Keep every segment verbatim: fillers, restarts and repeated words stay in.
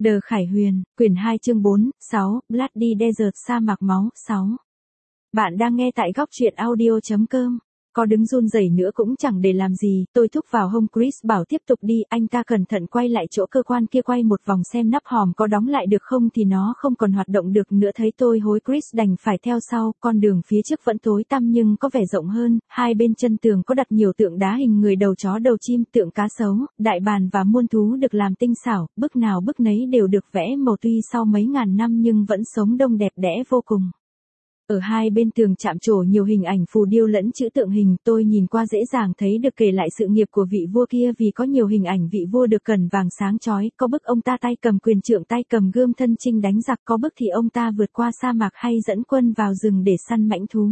Đờ Khải Huyền, quyển hai chương bốn, sáu, Bloody Desert sa mạc máu, sáu. Bạn đang nghe tại góc truyện audio chấm com. Có đứng run rẩy nữa cũng chẳng để làm gì, tôi thúc vào hông Chris bảo tiếp tục đi, anh ta cẩn thận quay lại chỗ cơ quan kia quay một vòng xem nắp hòm có đóng lại được không thì nó không còn hoạt động được nữa, thấy tôi hối Chris đành phải theo sau, con đường phía trước vẫn tối tăm nhưng có vẻ rộng hơn, hai bên chân tường có đặt nhiều tượng đá hình người, đầu chó đầu chim, tượng cá sấu, đại bàng và muôn thú được làm tinh xảo, bức nào bức nấy đều được vẽ màu, tuy sau mấy ngàn năm nhưng vẫn sống đông đẹp đẽ vô cùng. Ở hai bên tường chạm trổ nhiều hình ảnh phù điêu lẫn chữ tượng hình, tôi nhìn qua dễ dàng thấy được kể lại sự nghiệp của vị vua kia vì có nhiều hình ảnh vị vua được cẩn vàng sáng chói, có bức ông ta tay cầm quyền trượng tay cầm gươm thân chinh đánh giặc, có bức thì ông ta vượt qua sa mạc hay dẫn quân vào rừng để săn mãnh thú.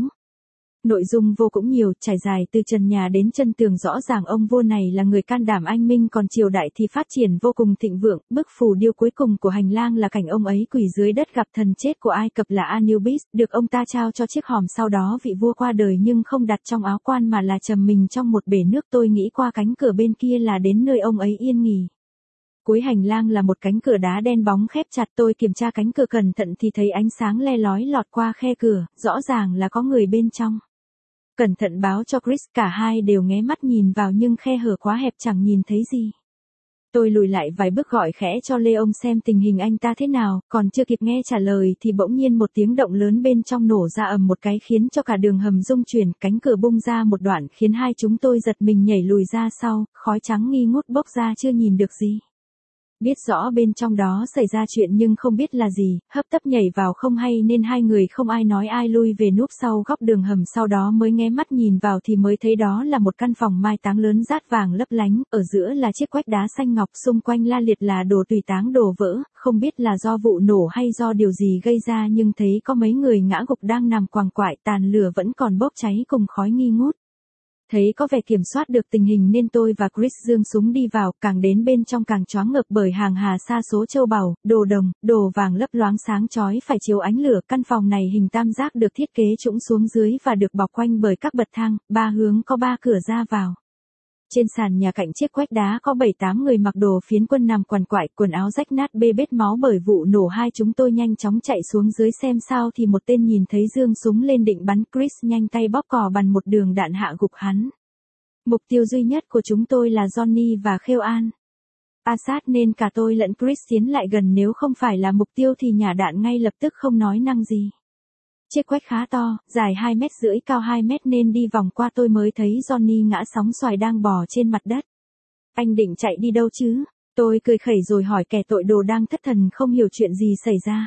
Nội dung vô cũng nhiều, trải dài từ trần nhà đến chân tường, rõ ràng ông vua này là người can đảm anh minh, còn triều đại thì phát triển vô cùng thịnh vượng. Bức phù điêu cuối cùng của hành lang là cảnh ông ấy quỳ dưới đất gặp thần chết của Ai Cập là Anubis, được ông ta trao cho chiếc hòm, sau đó vị vua qua đời nhưng không đặt trong áo quan mà là trầm mình trong một bể nước. Tôi nghĩ qua cánh cửa bên kia là đến nơi ông ấy yên nghỉ. Cuối hành lang là một cánh cửa đá đen bóng khép chặt, tôi kiểm tra cánh cửa cẩn thận thì thấy ánh sáng le lói lọt qua khe cửa, rõ ràng là có người bên trong. Cẩn thận báo cho Chris, cả hai đều nghé mắt nhìn vào nhưng khe hở quá hẹp chẳng nhìn thấy gì. Tôi lùi lại vài bước gọi khẽ cho Leon xem tình hình anh ta thế nào, còn chưa kịp nghe trả lời thì bỗng nhiên một tiếng động lớn bên trong nổ ra ầm một cái khiến cho cả đường hầm rung chuyển, cánh cửa bung ra một đoạn khiến hai chúng tôi giật mình nhảy lùi ra sau, khói trắng nghi ngút bốc ra chưa nhìn được gì. Biết rõ bên trong đó xảy ra chuyện nhưng không biết là gì, hấp tấp nhảy vào không hay nên hai người không ai nói ai lui về núp sau góc đường hầm, sau đó mới nghé mắt nhìn vào thì mới thấy đó là một căn phòng mai táng lớn rát vàng lấp lánh, ở giữa là chiếc quách đá xanh ngọc, xung quanh la liệt là đồ tùy táng đổ vỡ, không biết là do vụ nổ hay do điều gì gây ra nhưng thấy có mấy người ngã gục đang nằm quàng quại, tàn lửa vẫn còn bốc cháy cùng khói nghi ngút. Thấy có vẻ kiểm soát được tình hình nên tôi và Chris giương súng đi vào, càng đến bên trong càng choáng ngợp bởi hàng hà sa số châu báu, đồ đồng, đồ vàng lấp loáng sáng chói phải chiếu ánh lửa. Căn phòng này hình tam giác được thiết kế trũng xuống dưới và được bọc quanh bởi các bậc thang, ba hướng có ba cửa ra vào. Trên sàn nhà cạnh chiếc quách đá có bảy tám người mặc đồ phiến quân nằm quằn quại, quần áo rách nát bê bết máu bởi vụ nổ. Hai chúng tôi nhanh chóng chạy xuống dưới xem sao thì một tên nhìn thấy giương súng lên định bắn, Chris nhanh tay bóp cò bắn một đường đạn hạ gục hắn. Mục tiêu duy nhất của chúng tôi là Johnny và Khêu An Assad nên cả tôi lẫn Chris tiến lại gần, nếu không phải là mục tiêu thì nhả đạn ngay lập tức không nói năng gì. Chiếc quách khá to, dài hai mét rưỡi cao hai mét nên đi vòng qua tôi mới thấy Johnny ngã sóng xoài đang bò trên mặt đất. Anh định chạy đi đâu chứ? Tôi cười khẩy rồi hỏi kẻ tội đồ đang thất thần không hiểu chuyện gì xảy ra.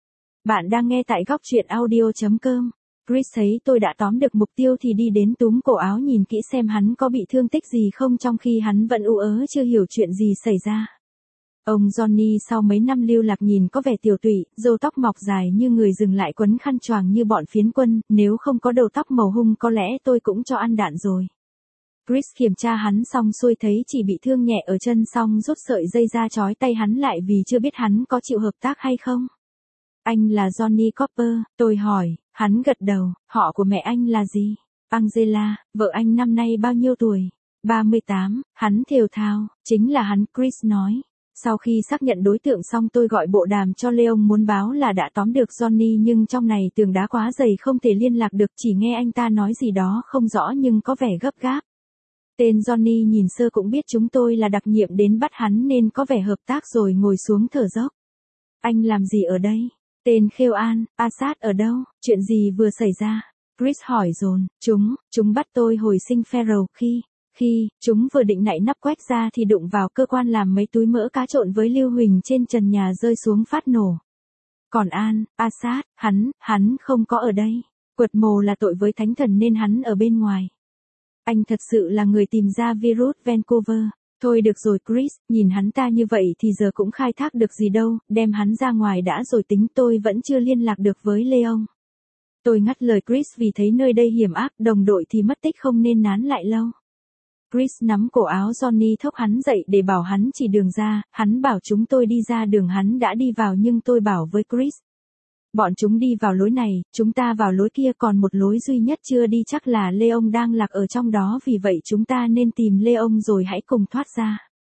Bạn đang nghe tại góc truyện audio chấm com. Chris thấy tôi đã tóm được mục tiêu thì đi đến túm cổ áo nhìn kỹ xem hắn có bị thương tích gì không, trong khi hắn vẫn ú ớ chưa hiểu chuyện gì xảy ra. Ông Johnny sau mấy năm lưu lạc nhìn có vẻ tiều tụy, râu tóc mọc dài như người dừng lại quấn khăn choàng như bọn phiến quân, nếu không có đầu tóc màu hung có lẽ tôi cũng cho ăn đạn rồi. Chris kiểm tra hắn xong xuôi thấy chỉ bị thương nhẹ ở chân, xong rút sợi dây ra trói tay hắn lại vì chưa biết hắn có chịu hợp tác hay không. Anh là Johnny Copper, tôi hỏi, hắn gật đầu. Họ của mẹ anh là gì? Angela, vợ anh năm nay bao nhiêu tuổi? ba mươi tám, hắn thều thào, chính là hắn, Chris nói. Sau khi xác nhận đối tượng xong tôi gọi bộ đàm cho Leon muốn báo là đã tóm được Johnny, nhưng trong này tường đá quá dày không thể liên lạc được, chỉ nghe anh ta nói gì đó không rõ nhưng có vẻ gấp gáp. Tên Johnny nhìn sơ cũng biết chúng tôi là đặc nhiệm đến bắt hắn nên có vẻ hợp tác rồi ngồi xuống thở dốc. Anh làm gì ở đây? Tên Khêu An Assad ở đâu? Chuyện gì vừa xảy ra? Chris hỏi dồn. Chúng, chúng bắt tôi hồi sinh Pharaoh khi, khi, chúng vừa định nạy nắp quách ra thì đụng vào cơ quan làm mấy túi mỡ cá trộn với lưu huỳnh trên trần nhà rơi xuống phát nổ. Còn An, Assad, hắn, hắn không có ở đây. Quật mồ là tội với thánh thần nên hắn ở bên ngoài. Anh thật sự là người tìm ra virus Vancouver. Thôi được rồi Chris, nhìn hắn ta như vậy thì giờ cũng khai thác được gì đâu, đem hắn ra ngoài đã rồi tính. Tôi vẫn chưa liên lạc được với Leon. Tôi ngắt lời Chris vì thấy nơi đây hiểm ác, đồng đội thì mất tích không nên nán lại lâu. Chris nắm cổ áo Johnny thốc hắn dậy để bảo hắn chỉ đường ra, hắn bảo chúng tôi đi ra đường hắn đã đi vào nhưng tôi bảo với Chris. Bọn chúng đi vào lối này, chúng ta vào lối kia, còn một lối duy nhất chưa đi chắc là Leon đang lạc ở trong đó, vì vậy chúng ta nên tìm Leon rồi hãy cùng thoát ra.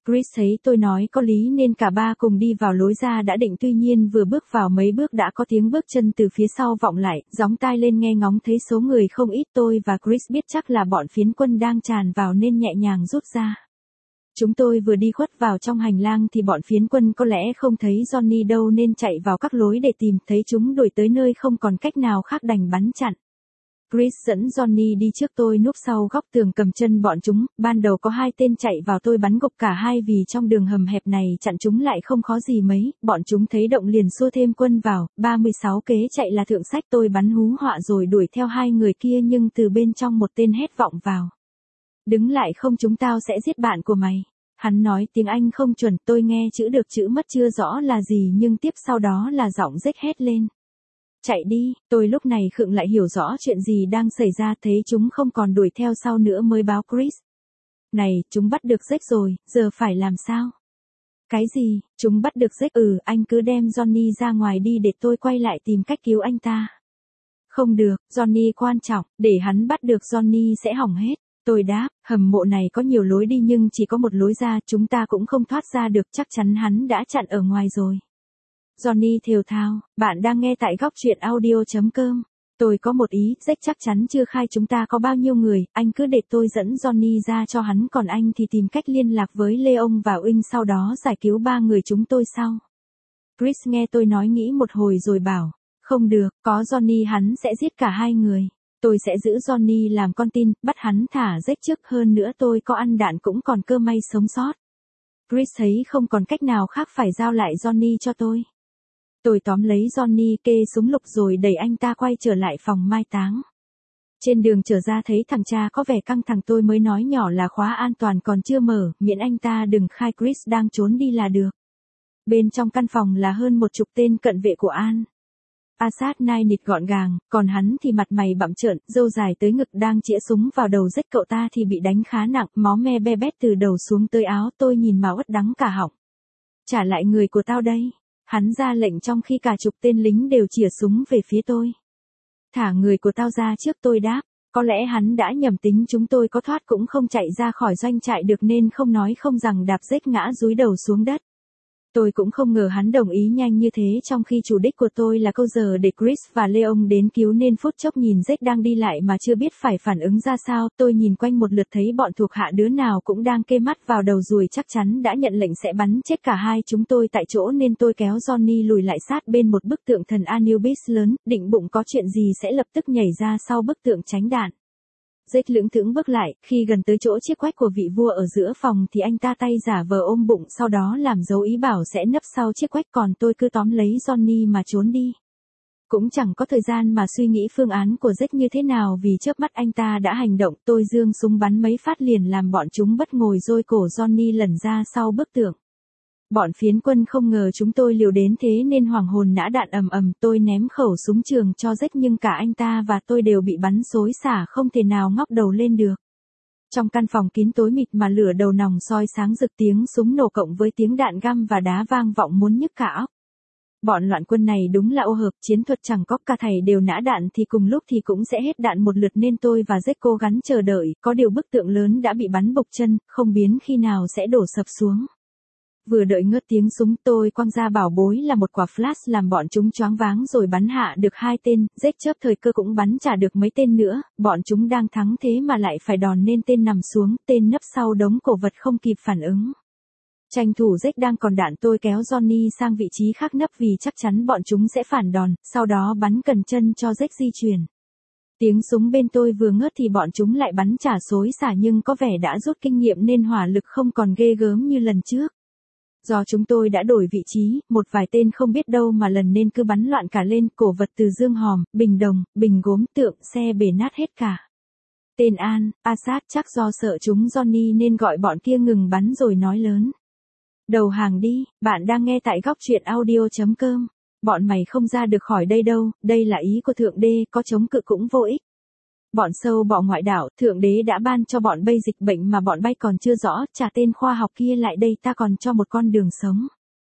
Chris thấy tôi nói có lý nên cả ba cùng đi vào lối ra đã định, tuy nhiên vừa bước vào mấy bước đã có tiếng bước chân từ phía sau vọng lại, gióng tai lên nghe ngóng thấy số người không ít. Tôi và Chris biết chắc là bọn phiến quân đang tràn vào nên nhẹ nhàng rút ra. Chúng tôi vừa đi khuất vào trong hành lang thì bọn phiến quân có lẽ không thấy Johnny đâu nên chạy vào các lối để tìm, thấy chúng đuổi tới nơi không còn cách nào khác đành bắn chặn. Chris dẫn Johnny đi trước, tôi núp sau góc tường cầm chân bọn chúng, ban đầu có hai tên chạy vào tôi bắn gục cả hai vì trong đường hầm hẹp này chặn chúng lại không khó gì mấy, bọn chúng thấy động liền xua thêm quân vào, ba mươi sáu kế chạy là thượng sách, tôi bắn hú họa rồi đuổi theo hai người kia nhưng từ bên trong một tên hét vọng vào. Đứng lại không chúng tao sẽ giết bạn của mày. Hắn nói tiếng Anh không chuẩn, tôi nghe chữ được chữ mất chưa rõ là gì nhưng tiếp sau đó là giọng rếch hét lên. Chạy đi, tôi lúc này khựng lại hiểu rõ chuyện gì đang xảy ra, thấy chúng không còn đuổi theo sau nữa mới báo Chris. Này, chúng bắt được Jack rồi, giờ phải làm sao? Cái gì, chúng bắt được Jack? Ừ, anh cứ đem Johnny ra ngoài đi để tôi quay lại tìm cách cứu anh ta. Không được, Johnny quan trọng, để hắn bắt được Johnny sẽ hỏng hết. Tôi đáp, hầm mộ này có nhiều lối đi nhưng chỉ có một lối ra, chúng ta cũng không thoát ra được, chắc chắn hắn đã chặn ở ngoài rồi. Johnny thều thào, bạn đang nghe tại góc truyện audio chấm com. Tôi có một ý, Jack chắc chắn chưa khai chúng ta có bao nhiêu người, anh cứ để tôi dẫn Johnny ra cho hắn, còn anh thì tìm cách liên lạc với Leon và Wing, sau đó giải cứu ba người chúng tôi sau. Chris nghe tôi nói nghĩ một hồi rồi bảo, không được, có Johnny hắn sẽ giết cả hai người. Tôi sẽ giữ Johnny làm con tin, bắt hắn thả Jack trước, hơn nữa tôi có ăn đạn cũng còn cơ may sống sót. Chris thấy không còn cách nào khác phải giao lại Johnny cho tôi. Tôi tóm lấy Johnny, kê súng lục rồi đẩy anh ta quay trở lại phòng mai táng. Trên đường trở ra thấy thằng cha có vẻ căng thẳng, tôi mới nói nhỏ là khóa an toàn còn chưa mở, miễn anh ta đừng khai Chris đang trốn đi là được. Bên trong căn phòng là hơn một chục tên cận vệ của An. Assad nai nịt gọn gàng, còn hắn thì mặt mày bặm trợn, râu dài tới ngực, đang chĩa súng vào đầu Jack. Cậu ta thì bị đánh khá nặng, máu me be bét từ đầu xuống tới áo, tôi nhìn mà uất đắng cả họng. Trả lại người của tao đây. Hắn ra lệnh trong khi cả chục tên lính đều chĩa súng về phía tôi. Thả người của tao ra trước, tôi đáp. Có lẽ hắn đã nhầm tính chúng tôi có thoát cũng không chạy ra khỏi doanh trại được nên không nói không rằng đạp Jack ngã dúi đầu xuống đất. Tôi cũng không ngờ hắn đồng ý nhanh như thế, trong khi chủ đích của tôi là câu giờ để Chris và Leon đến cứu nên phút chốc nhìn Jack đang đi lại mà chưa biết phải phản ứng ra sao. Tôi nhìn quanh một lượt thấy bọn thuộc hạ đứa nào cũng đang kê mắt vào đầu ruồi, chắc chắn đã nhận lệnh sẽ bắn chết cả hai chúng tôi tại chỗ nên tôi kéo Johnny lùi lại sát bên một bức tượng thần Anubis lớn, định bụng có chuyện gì sẽ lập tức nhảy ra sau bức tượng tránh đạn. Jack lưỡng thững bước lại, khi gần tới chỗ chiếc quách của vị vua ở giữa phòng thì anh ta tay giả vờ ôm bụng, sau đó làm dấu ý bảo sẽ nấp sau chiếc quách, còn tôi cứ tóm lấy Johnny mà trốn đi. Cũng chẳng có thời gian mà suy nghĩ phương án của Jack như thế nào vì chớp mắt anh ta đã hành động, tôi giương súng bắn mấy phát liền làm bọn chúng bất ngồi dôi cổ Johnny lẩn ra sau bức tượng. Bọn phiến quân không ngờ chúng tôi liều đến thế nên hoảng hồn nã đạn ầm ầm, tôi ném khẩu súng trường cho Jack nhưng cả anh ta và tôi đều bị bắn xối xả, không thể nào ngóc đầu lên được. Trong căn phòng kín tối mịt mà lửa đầu nòng soi sáng rực, tiếng súng nổ cộng với tiếng đạn găm và đá vang vọng muốn nhức cả óc. Bọn loạn quân này đúng là ô hợp, chiến thuật chẳng có, cả thảy đều nã đạn thì cùng lúc thì cũng sẽ hết đạn một lượt nên tôi và Jack cố gắng chờ đợi, có điều bức tượng lớn đã bị bắn bục chân, không biết khi nào sẽ đổ sập xuống. Vừa đợi ngớt tiếng súng tôi quăng ra bảo bối là một quả flash làm bọn chúng choáng váng rồi bắn hạ được hai tên, Jack chớp thời cơ cũng bắn trả được mấy tên nữa, bọn chúng đang thắng thế mà lại phải đòn nên tên nằm xuống, tên nấp sau đống cổ vật không kịp phản ứng. Tranh thủ Jack đang còn đạn, tôi kéo Johnny sang vị trí khác nấp vì chắc chắn bọn chúng sẽ phản đòn, sau đó bắn cần chân cho Jack di chuyển. Tiếng súng bên tôi vừa ngớt thì bọn chúng lại bắn trả xối xả nhưng có vẻ đã rút kinh nghiệm nên hỏa lực không còn ghê gớm như lần trước. Do chúng tôi đã đổi vị trí, một vài tên không biết đâu mà lần nên cứ bắn loạn cả lên, cổ vật từ dương hòm, bình đồng, bình gốm, tượng, xe bể nát hết cả. Tên An, Assad chắc do sợ chúng Johnny nên gọi bọn kia ngừng bắn rồi nói lớn. Đầu hàng đi, bạn đang nghe tại góc truyện audio chấm com. Bọn mày không ra được khỏi đây đâu, đây là ý của Thượng Đế, có chống cự cũng vô ích. Bọn sâu bọ ngoại đảo, Thượng Đế đã ban cho bọn bay dịch bệnh mà bọn bay còn chưa rõ, trả tên khoa học kia lại đây ta còn cho một con đường sống.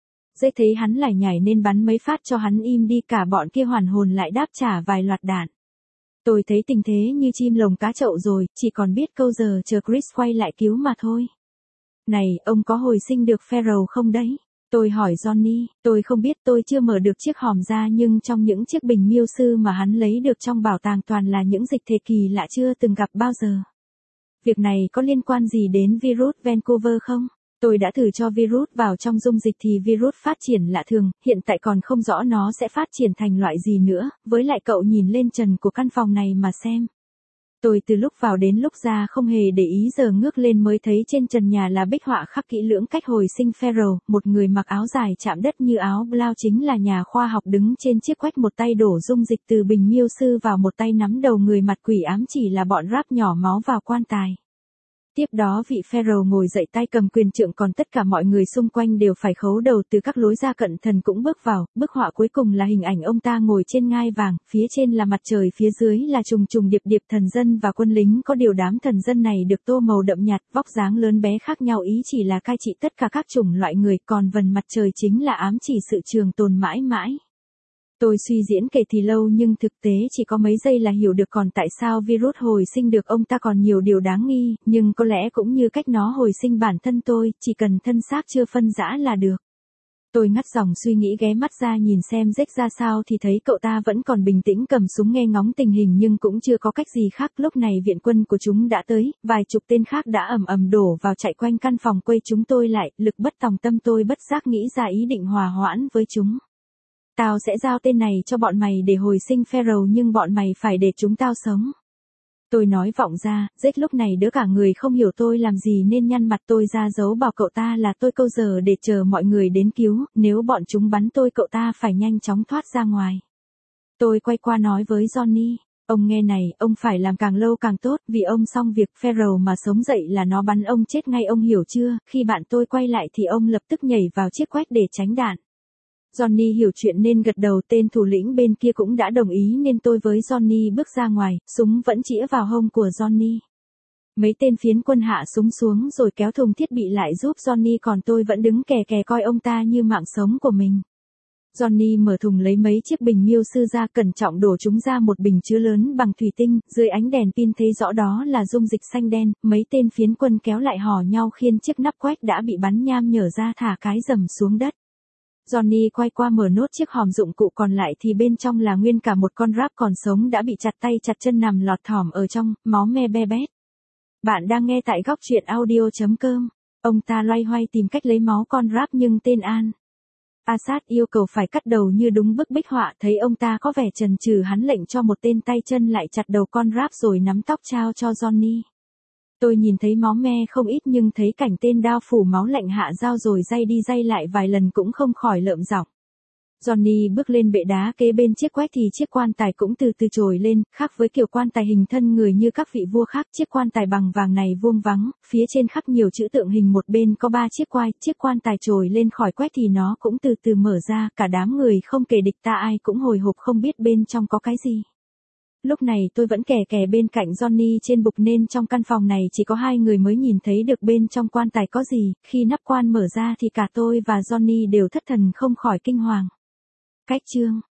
Dễ thấy hắn lải nhải nên bắn mấy phát cho hắn im đi, cả bọn kia hoàn hồn lại đáp trả vài loạt đạn. Tôi thấy tình thế như chim lồng cá chậu rồi, chỉ còn biết câu giờ chờ Chris quay lại cứu mà thôi. Này, ông có hồi sinh được Pharaoh không đấy? Tôi hỏi Johnny, tôi không biết, tôi chưa mở được chiếc hòm ra, nhưng trong những chiếc bình miêu sư mà hắn lấy được trong bảo tàng toàn là những dịch thể kỳ lạ chưa từng gặp bao giờ. Việc này có liên quan gì đến virus Vancouver không? Tôi đã thử cho virus vào trong dung dịch thì virus phát triển lạ thường, hiện tại còn không rõ nó sẽ phát triển thành loại gì nữa, với lại cậu nhìn lên trần của căn phòng này mà xem. Tôi từ lúc vào đến lúc ra không hề để ý, giờ ngước lên mới thấy trên trần nhà là bích họa khắc kỹ lưỡng cách hồi sinh Pharaoh, một người mặc áo dài chạm đất như áo blau chính là nhà khoa học đứng trên chiếc quách, một tay đổ dung dịch từ bình miêu sư vào, một tay nắm đầu người mặt quỷ ám chỉ là bọn ráp nhỏ máu vào quan tài. Tiếp đó vị Pharaoh ngồi dậy tay cầm quyền trượng, còn tất cả mọi người xung quanh đều phải khấu đầu, từ các lối ra cận thần cũng bước vào. Bức họa cuối cùng là hình ảnh ông ta ngồi trên ngai vàng, phía trên là mặt trời, phía dưới là trùng trùng điệp điệp thần dân và quân lính, có điều đám thần dân này được tô màu đậm nhạt, vóc dáng lớn bé khác nhau, ý chỉ là cai trị tất cả các chủng loại người, còn vần mặt trời chính là ám chỉ sự trường tồn mãi mãi. Tôi suy diễn kể thì lâu nhưng thực tế chỉ có mấy giây là hiểu được còn tại sao virus hồi sinh được ông ta còn nhiều điều đáng nghi, nhưng có lẽ cũng như cách nó hồi sinh bản thân tôi, chỉ cần thân xác chưa phân rã là được. Tôi ngắt dòng suy nghĩ, ghé mắt ra nhìn xem Jack ra sao thì thấy cậu ta vẫn còn bình tĩnh cầm súng nghe ngóng tình hình, nhưng cũng chưa có cách gì khác. Lúc này viện quân của chúng đã tới, vài chục tên khác đã ầm ầm đổ vào chạy quanh căn phòng quây chúng tôi lại, lực bất tòng tâm tôi bất giác nghĩ ra ý định hòa hoãn với chúng. Tao sẽ giao tên này cho bọn mày để hồi sinh Pharaoh, nhưng bọn mày phải để chúng tao sống. Tôi nói vọng ra, Jack lúc này đỡ cả người không hiểu tôi làm gì nên nhăn mặt. Tôi ra dấu bảo cậu ta là tôi câu giờ để chờ mọi người đến cứu, nếu bọn chúng bắn tôi cậu ta phải nhanh chóng thoát ra ngoài. Tôi quay qua nói với Johnny, ông nghe này, ông phải làm càng lâu càng tốt, vì ông xong việc Pharaoh mà sống dậy là nó bắn ông chết ngay, ông hiểu chưa? Khi bạn tôi quay lại thì ông lập tức nhảy vào chiếc quách để tránh đạn. Johnny hiểu chuyện nên gật đầu, tên thủ lĩnh bên kia cũng đã đồng ý nên tôi với Johnny bước ra ngoài, súng vẫn chĩa vào hông của Johnny. Mấy tên phiến quân hạ súng xuống rồi kéo thùng thiết bị lại giúp Johnny, còn tôi vẫn đứng kè kè coi ông ta như mạng sống của mình. Johnny mở thùng lấy mấy chiếc bình miêu sư ra, cẩn trọng đổ chúng ra một bình chứa lớn bằng thủy tinh, dưới ánh đèn pin thấy rõ đó là dung dịch xanh đen. Mấy tên phiến quân kéo lại hò nhau khiêng chiếc nắp quách đã bị bắn nham nhở ra, thả cái rầm xuống đất. Johnny quay qua mở nốt chiếc hòm dụng cụ còn lại thì bên trong là nguyên cả một con ráp còn sống đã bị chặt tay chặt chân nằm lọt thỏm ở trong, máu me be bét. Bạn đang nghe tại góc truyện audio chấm com. Ông ta loay hoay tìm cách lấy máu con ráp nhưng tên An Assad yêu cầu phải cắt đầu như đúng bức bích họa. Thấy ông ta có vẻ chần chừ, hắn lệnh cho một tên tay chân lại chặt đầu con ráp rồi nắm tóc trao cho Johnny. Tôi nhìn thấy máu me không ít nhưng thấy cảnh tên đao phủ máu lạnh hạ dao rồi day đi day lại vài lần cũng không khỏi lợm giọng. Johnny bước lên bệ đá kế bên chiếc quách thì chiếc quan tài cũng từ từ trồi lên, khác với kiểu quan tài hình thân người như các vị vua khác, chiếc quan tài bằng vàng này vuông vắn, phía trên khắc nhiều chữ tượng hình, một bên có ba chiếc quai. Chiếc quan tài trồi lên khỏi quách thì nó cũng từ từ mở ra, cả đám người không kể địch ta ai cũng hồi hộp không biết bên trong có cái gì. Lúc này tôi vẫn kè kè bên cạnh Johnny trên bục nên trong căn phòng này chỉ có hai người mới nhìn thấy được bên trong quan tài có gì. Khi nắp quan mở ra thì cả tôi và Johnny đều thất thần không khỏi kinh hoàng. Cách chương